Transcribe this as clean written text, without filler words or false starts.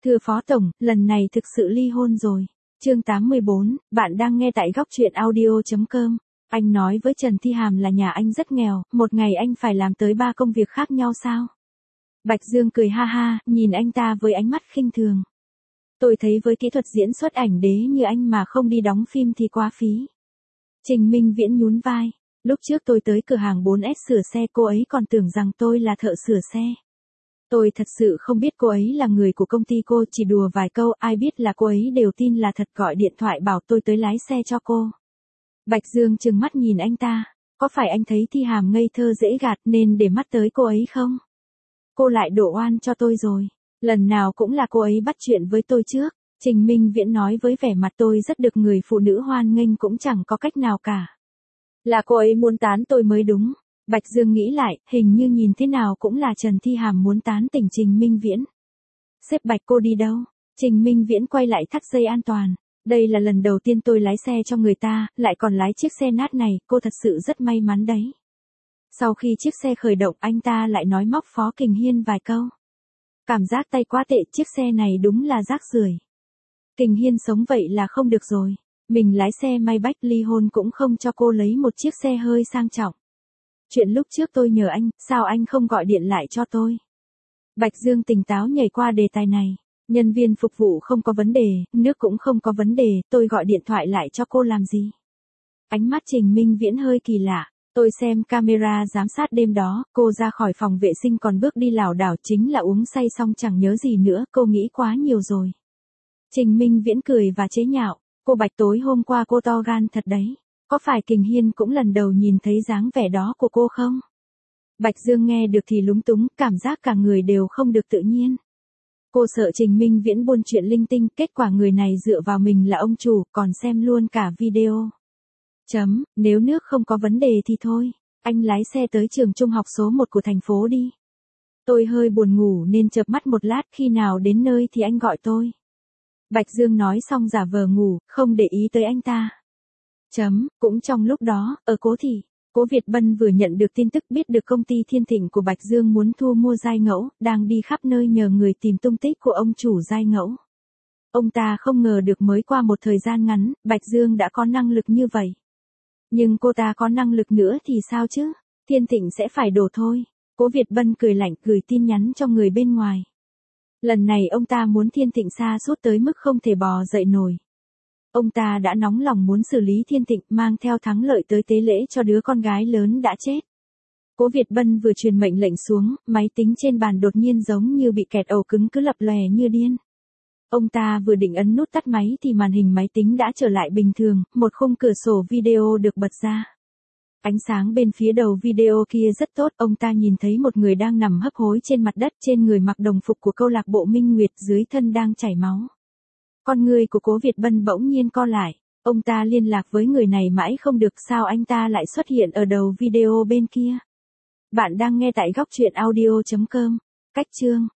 Thưa Phó Tổng, lần này thực sự ly hôn rồi. Chương 84, bạn đang nghe tại góc truyện audio.com. Anh nói với Trần Thi Hàm là nhà anh rất nghèo, một ngày anh phải làm tới 3 công việc khác nhau sao? Bạch Dương cười ha ha, nhìn anh ta với ánh mắt khinh thường. Tôi thấy với kỹ thuật diễn xuất ảnh đế như anh mà không đi đóng phim thì quá phí. Trình Minh Viễn nhún vai. Lúc trước tôi tới cửa hàng 4S sửa xe cô ấy còn tưởng rằng tôi là thợ sửa xe. Tôi thật sự không biết cô ấy là người của công ty cô, chỉ đùa vài câu, ai biết là cô ấy đều tin là thật, gọi điện thoại bảo tôi tới lái xe cho cô. Bạch Dương trừng mắt nhìn anh ta, có phải anh thấy Thi Hàm ngây thơ dễ gạt nên để mắt tới cô ấy không? Cô lại đổ oan cho tôi rồi, lần nào cũng là cô ấy bắt chuyện với tôi trước. Trình Minh Viễn nói với vẻ mặt tôi rất được người phụ nữ hoan nghênh cũng chẳng có cách nào cả. Là cô ấy muốn tán tôi mới đúng. Bạch Dương nghĩ lại, hình như nhìn thế nào cũng là Trần Thi Hàm muốn tán tỉnh Trình Minh Viễn. Sếp Bạch, cô đi đâu? Trình Minh Viễn quay lại thắt dây an toàn. Đây là lần đầu tiên tôi lái xe cho người ta, lại còn lái chiếc xe nát này, cô thật sự rất may mắn đấy. Sau khi chiếc xe khởi động, anh ta lại nói móc Phó Kình Hiên vài câu. Cảm giác tay quá tệ, chiếc xe này đúng là rác rưởi. Kình Hiên sống vậy là không được rồi. Mình lái xe may bách, ly hôn cũng không cho cô lấy một chiếc xe hơi sang trọng. Chuyện lúc trước tôi nhờ anh, sao anh không gọi điện lại cho tôi? Bạch Dương tỉnh táo nhảy qua đề tài này. Nhân viên phục vụ không có vấn đề, nước cũng không có vấn đề, tôi gọi điện thoại lại cho cô làm gì? Ánh mắt Trình Minh Viễn hơi kỳ lạ. Tôi xem camera giám sát đêm đó, cô ra khỏi phòng vệ sinh còn bước đi lảo đảo, chính là uống say xong chẳng nhớ gì nữa, cô nghĩ quá nhiều rồi. Trình Minh Viễn cười và chế nhạo, cô Bạch tối hôm qua cô to gan thật đấy. Có phải Kình Hiên cũng lần đầu nhìn thấy dáng vẻ đó của cô không? Bạch Dương nghe được thì lúng túng, cảm giác cả người đều không được tự nhiên. Cô sợ Trình Minh Viễn buôn chuyện linh tinh, kết quả người này dựa vào mình là ông chủ, còn xem luôn cả video. Nếu nước không có vấn đề thì thôi, anh lái xe tới trường trung học số 1 của thành phố đi. Tôi hơi buồn ngủ nên chợp mắt một lát, khi nào đến nơi thì anh gọi tôi. Bạch Dương nói xong giả vờ ngủ, không để ý tới anh ta. Cũng trong lúc đó, ở Cố Thị, Cố Việt Bân vừa nhận được tin tức biết được công ty Thiên Thịnh của Bạch Dương muốn thu mua Giai Ngẫu, đang đi khắp nơi nhờ người tìm tung tích của ông chủ Giai Ngẫu. Ông ta không ngờ được mới qua một thời gian ngắn, Bạch Dương đã có năng lực như vậy. Nhưng cô ta có năng lực nữa thì sao chứ? Thiên Thịnh sẽ phải đổ thôi. Cố Việt Bân cười lạnh, gửi tin nhắn cho người bên ngoài. Lần này ông ta muốn Thiên Thịnh sa sút tới mức không thể bò dậy nổi. Ông ta đã nóng lòng muốn xử lý Thiên Thịnh, mang theo thắng lợi tới tế lễ cho đứa con gái lớn đã chết. Cố Việt Bân vừa truyền mệnh lệnh xuống, máy tính trên bàn đột nhiên giống như bị kẹt ổ cứng cứ lập lòe như điên. Ông ta vừa định ấn nút tắt máy thì màn hình máy tính đã trở lại bình thường, một khung cửa sổ video được bật ra. Ánh sáng bên phía đầu video kia rất tốt, ông ta nhìn thấy một người đang nằm hấp hối trên mặt đất, trên người mặc đồng phục của câu lạc bộ Minh Nguyệt, dưới thân đang chảy máu. Con người của Cố Việt Bân bỗng nhiên co lại, ông ta liên lạc với người này mãi không được, sao anh ta lại xuất hiện ở đầu video bên kia. Bạn đang nghe tại góc truyện audio.com. Cách chương